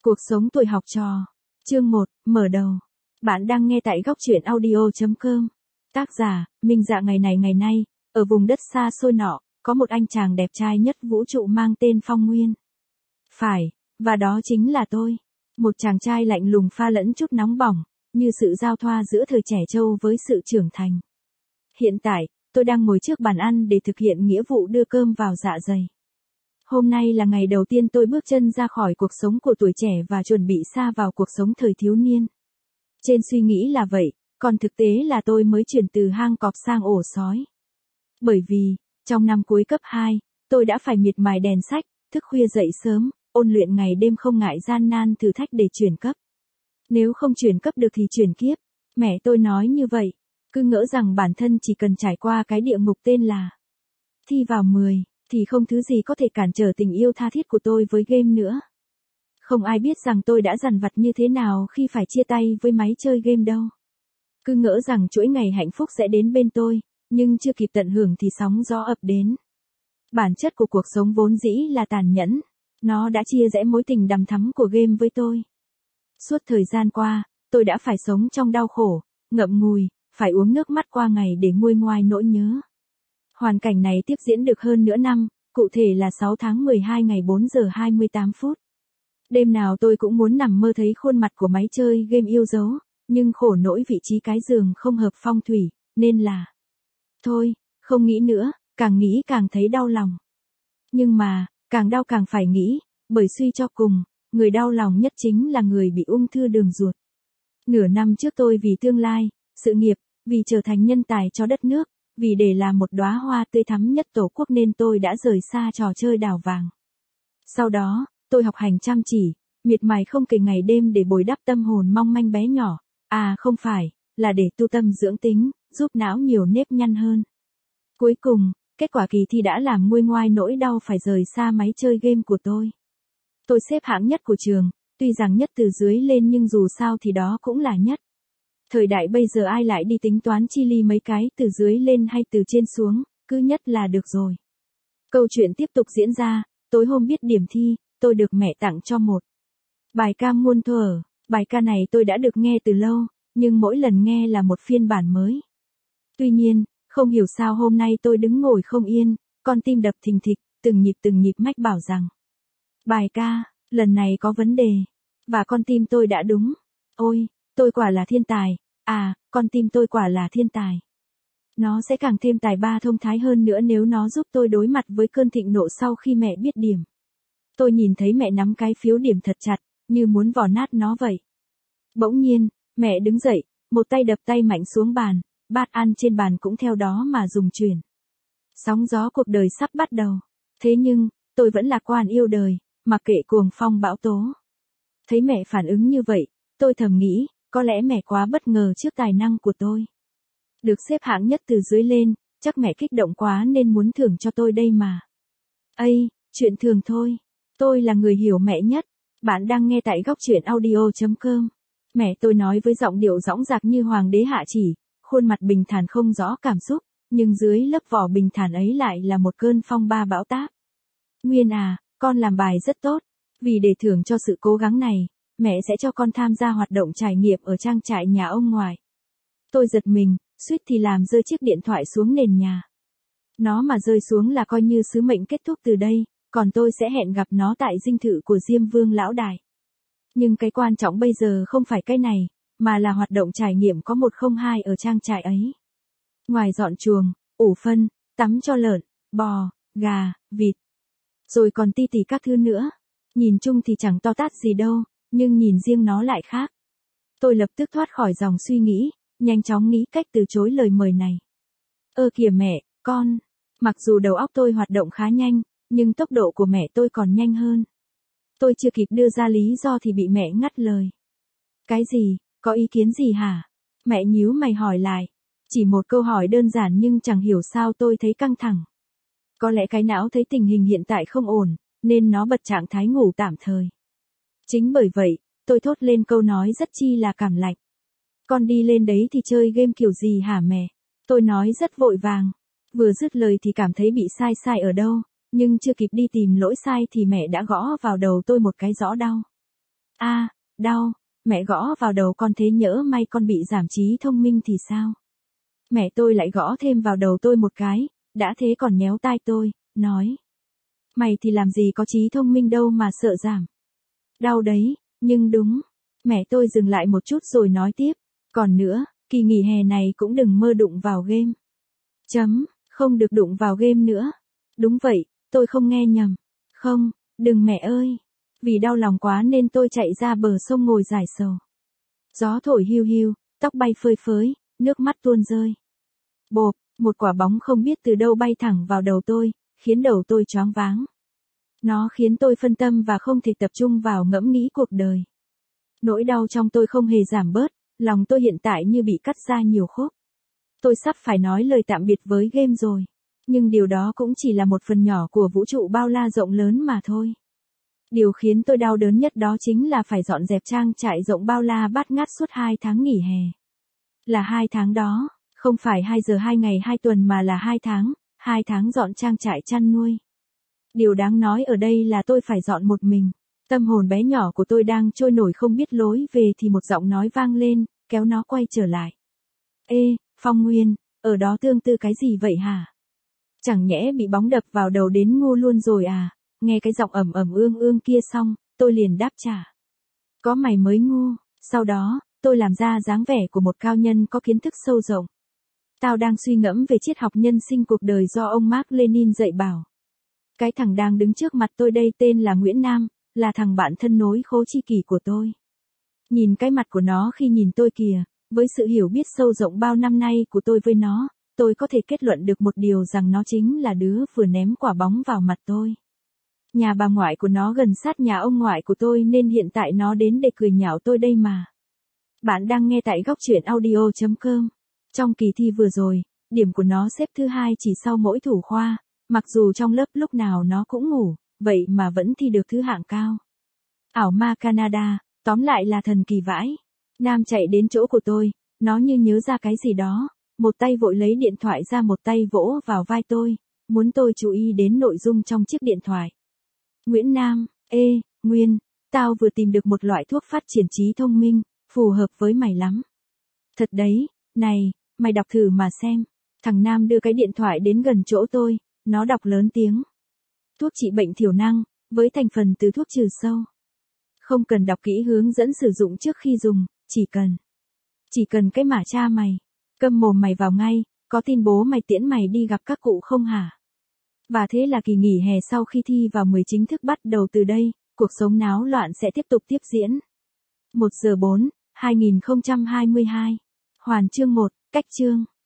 Cuộc sống tuổi học trò. Chương 1, mở đầu. Bạn đang nghe tại góc truyện audio.com. Tác giả, Minh Dạ. Ngày này ngày nay, ở vùng đất xa xôi nọ, có một anh chàng đẹp trai nhất vũ trụ mang tên Phong Nguyên. Phải, và đó chính là tôi. Một chàng trai lạnh lùng pha lẫn chút nóng bỏng, như sự giao thoa giữa thời trẻ trâu với sự trưởng thành. Hiện tại, tôi đang ngồi trước bàn ăn để thực hiện nghĩa vụ đưa cơm vào dạ dày. Hôm nay là ngày đầu tiên tôi bước chân ra khỏi cuộc sống của tuổi trẻ và chuẩn bị sa vào cuộc sống thời thiếu niên. Trên suy nghĩ là vậy, còn thực tế là tôi mới chuyển từ hang cọp sang ổ sói. Bởi vì, trong năm cuối cấp 2, tôi đã phải miệt mài đèn sách, thức khuya dậy sớm, ôn luyện ngày đêm không ngại gian nan thử thách để chuyển cấp. Nếu không chuyển cấp được thì chuyển kiếp. Mẹ tôi nói như vậy, cứ ngỡ rằng bản thân chỉ cần trải qua cái địa ngục tên là thi vào 10, thì không thứ gì có thể cản trở tình yêu tha thiết của tôi với game nữa. Không ai biết rằng tôi đã dằn vặt như thế nào khi phải chia tay với máy chơi game đâu. Cứ ngỡ rằng chuỗi ngày hạnh phúc sẽ đến bên tôi, nhưng chưa kịp tận hưởng thì sóng gió ập đến. Bản chất của cuộc sống vốn dĩ là tàn nhẫn. Nó đã chia rẽ mối tình đằm thắm của game với tôi. Suốt thời gian qua, tôi đã phải sống trong đau khổ, ngậm ngùi, phải uống nước mắt qua ngày để nguôi ngoai nỗi nhớ. Hoàn cảnh này tiếp diễn được hơn nửa năm, cụ thể là 6 tháng 12 ngày 4 giờ 28 phút. Đêm nào tôi cũng muốn nằm mơ thấy khuôn mặt của máy chơi game yêu dấu, nhưng khổ nỗi vị trí cái giường không hợp phong thủy, nên là thôi, không nghĩ nữa, càng nghĩ càng thấy đau lòng. Nhưng mà, càng đau càng phải nghĩ, bởi suy cho cùng, người đau lòng nhất chính là người bị ung thư đường ruột. Nửa năm trước tôi vì tương lai, sự nghiệp, vì trở thành nhân tài cho đất nước, vì để làm một đóa hoa tươi thắm nhất tổ quốc nên tôi đã rời xa trò chơi đào vàng. Sau đó, tôi học hành chăm chỉ, miệt mài không kể ngày đêm để bồi đắp tâm hồn mong manh bé nhỏ. À không phải, là để tu tâm dưỡng tính, giúp não nhiều nếp nhăn hơn. Cuối cùng, kết quả kỳ thi đã làm nguôi ngoai nỗi đau phải rời xa máy chơi game của tôi. Tôi xếp hạng nhất của trường, tuy rằng nhất từ dưới lên nhưng dù sao thì đó cũng là nhất. Thời đại bây giờ ai lại đi tính toán chi ly mấy cái từ dưới lên hay từ trên xuống, cứ nhất là được rồi. Câu chuyện tiếp tục diễn ra, tối hôm biết điểm thi, tôi được mẹ tặng cho một bài ca muôn thuở. Bài ca này tôi đã được nghe từ lâu, nhưng mỗi lần nghe là một phiên bản mới. Tuy nhiên, không hiểu sao hôm nay tôi đứng ngồi không yên, con tim đập thình thịch, từng nhịp mách bảo rằng bài ca, lần này có vấn đề. Và con tim tôi đã đúng. Ôi, tôi quả là thiên tài. À, con tim tôi quả là thiên tài. Nó sẽ càng thêm tài ba thông thái hơn nữa nếu nó giúp tôi đối mặt với cơn thịnh nộ sau khi mẹ biết điểm. Tôi nhìn thấy mẹ nắm cái phiếu điểm thật chặt, như muốn vò nát nó vậy. Bỗng nhiên, mẹ đứng dậy, một tay đập tay mạnh xuống bàn, bát ăn trên bàn cũng theo đó mà rung chuyển. Sóng gió cuộc đời sắp bắt đầu. Thế nhưng, tôi vẫn lạc quan yêu đời, mặc kệ cuồng phong bão tố. Thấy mẹ phản ứng như vậy, tôi thầm nghĩ, có lẽ mẹ quá bất ngờ trước tài năng của tôi. Được xếp hạng nhất từ dưới lên, chắc mẹ kích động quá nên muốn thưởng cho tôi đây mà. Ây, chuyện thường thôi. Tôi là người hiểu mẹ nhất. Bạn đang nghe tại góc truyện audio.com. Mẹ tôi nói với giọng điệu dõng dạc như hoàng đế hạ chỉ, khuôn mặt bình thản không rõ cảm xúc, nhưng dưới lớp vỏ bình thản ấy lại là một cơn phong ba bão táp. Nguyên à, con làm bài rất tốt. Vì để thưởng cho sự cố gắng này, mẹ sẽ cho con tham gia hoạt động trải nghiệm ở trang trại nhà ông ngoại. Tôi giật mình, suýt thì làm rơi chiếc điện thoại xuống nền nhà. Nó mà rơi xuống là coi như sứ mệnh kết thúc từ đây, còn tôi sẽ hẹn gặp nó tại dinh thự của Diêm Vương lão đại. Nhưng cái quan trọng bây giờ không phải cái này, mà là hoạt động trải nghiệm có 102 ở trang trại ấy. Ngoài dọn chuồng, ủ phân, tắm cho lợn, bò, gà, vịt, rồi còn ti tỉ các thứ nữa. Nhìn chung thì chẳng to tát gì đâu, nhưng nhìn riêng nó lại khác. Tôi lập tức thoát khỏi dòng suy nghĩ, nhanh chóng nghĩ cách từ chối lời mời này. Kìa mẹ, con. Mặc dù đầu óc tôi hoạt động khá nhanh, nhưng tốc độ của mẹ tôi còn nhanh hơn. Tôi chưa kịp đưa ra lý do thì bị mẹ ngắt lời. Cái gì, có ý kiến gì hả? Mẹ nhíu mày hỏi lại. Chỉ một câu hỏi đơn giản nhưng chẳng hiểu sao tôi thấy căng thẳng. Có lẽ cái não thấy tình hình hiện tại không ổn, nên nó bật trạng thái ngủ tạm thời. Chính bởi vậy, tôi thốt lên câu nói rất chi là cảm lạnh. Con đi lên đấy thì chơi game kiểu gì hả mẹ? Tôi nói rất vội vàng. Vừa dứt lời thì cảm thấy bị sai ở đâu, nhưng chưa kịp đi tìm lỗi sai thì mẹ đã gõ vào đầu tôi một cái rõ đau. A, đau, mẹ gõ vào đầu con thế nhỡ may con bị giảm trí thông minh thì sao? Mẹ tôi lại gõ thêm vào đầu tôi một cái, đã thế còn nhéo tai tôi, nói. Mày thì làm gì có trí thông minh đâu mà sợ giảm. Đau đấy, nhưng đúng. Mẹ tôi dừng lại một chút rồi nói tiếp. Còn nữa, kỳ nghỉ hè này cũng đừng mơ đụng vào game. Không được đụng vào game nữa. Đúng vậy, tôi không nghe nhầm. Không, đừng mẹ ơi. Vì đau lòng quá nên tôi chạy ra bờ sông ngồi giải sầu. Gió thổi hiu hiu, tóc bay phơi phới, nước mắt tuôn rơi. Bộp, một quả bóng không biết từ đâu bay thẳng vào đầu tôi, khiến đầu tôi choáng váng. Nó khiến tôi phân tâm và không thể tập trung vào ngẫm nghĩ cuộc đời. Nỗi đau trong tôi không hề giảm bớt, lòng tôi hiện tại như bị cắt ra nhiều khúc. Tôi sắp phải nói lời tạm biệt với game rồi. Nhưng điều đó cũng chỉ là một phần nhỏ của vũ trụ bao la rộng lớn mà thôi. Điều khiến tôi đau đớn nhất đó chính là phải dọn dẹp trang trại rộng bao la bát ngát suốt 2 tháng nghỉ hè. Là 2 tháng đó, không phải 2 giờ 2 ngày 2 tuần mà là 2 tháng dọn trang trại chăn nuôi. Điều đáng nói ở đây là tôi phải dọn một mình. Tâm hồn bé nhỏ của tôi đang trôi nổi không biết lối về thì một giọng nói vang lên, kéo nó quay trở lại. Ê, Phong Nguyên, ở đó tương tư cái gì vậy hả? Chẳng nhẽ bị bóng đập vào đầu đến ngu luôn rồi à? Nghe cái giọng ầm ầm ương ương kia xong, tôi liền đáp trả. Có mày mới ngu. Sau đó, tôi làm ra dáng vẻ của một cao nhân có kiến thức sâu rộng. Tao đang suy ngẫm về triết học nhân sinh cuộc đời do ông Mark Lenin dạy bảo. Cái thằng đang đứng trước mặt tôi đây tên là Nguyễn Nam, là thằng bạn thân nối khố chi kỷ của tôi. Nhìn cái mặt của nó khi nhìn tôi kìa, với sự hiểu biết sâu rộng bao năm nay của tôi với nó, tôi có thể kết luận được một điều rằng nó chính là đứa vừa ném quả bóng vào mặt tôi. Nhà bà ngoại của nó gần sát nhà ông ngoại của tôi nên hiện tại nó đến để cười nhạo tôi đây mà. Bạn đang nghe tại góc truyện audio.com. Trong kỳ thi vừa rồi, điểm của nó xếp thứ 2 chỉ sau mỗi thủ khoa, mặc dù trong lớp lúc nào nó cũng ngủ, vậy mà vẫn thi được thứ hạng cao. Ảo ma Canada, tóm lại là thần kỳ vãi. Nam chạy đến chỗ của tôi, nó như nhớ ra cái gì đó, một tay vội lấy điện thoại ra một tay vỗ vào vai tôi, muốn tôi chú ý đến nội dung trong chiếc điện thoại. Nguyễn Nam, Nguyên, tao vừa tìm được một loại thuốc phát triển trí thông minh, phù hợp với mày lắm. Thật đấy, này, mày đọc thử mà xem. Thằng Nam đưa cái điện thoại đến gần chỗ tôi, nó đọc lớn tiếng. Thuốc trị bệnh thiểu năng, với thành phần từ thuốc trừ sâu. Không cần đọc kỹ hướng dẫn sử dụng trước khi dùng, chỉ cần cái mả cha mày. Câm mồm mày vào ngay, có tin bố mày tiễn mày đi gặp các cụ không hả? Và thế là kỳ nghỉ hè sau khi thi vào 10 chính thức bắt đầu từ đây, cuộc sống náo loạn sẽ tiếp tục tiếp diễn. 1 giờ 4, 2022. Hoàn chương 1, cách chương.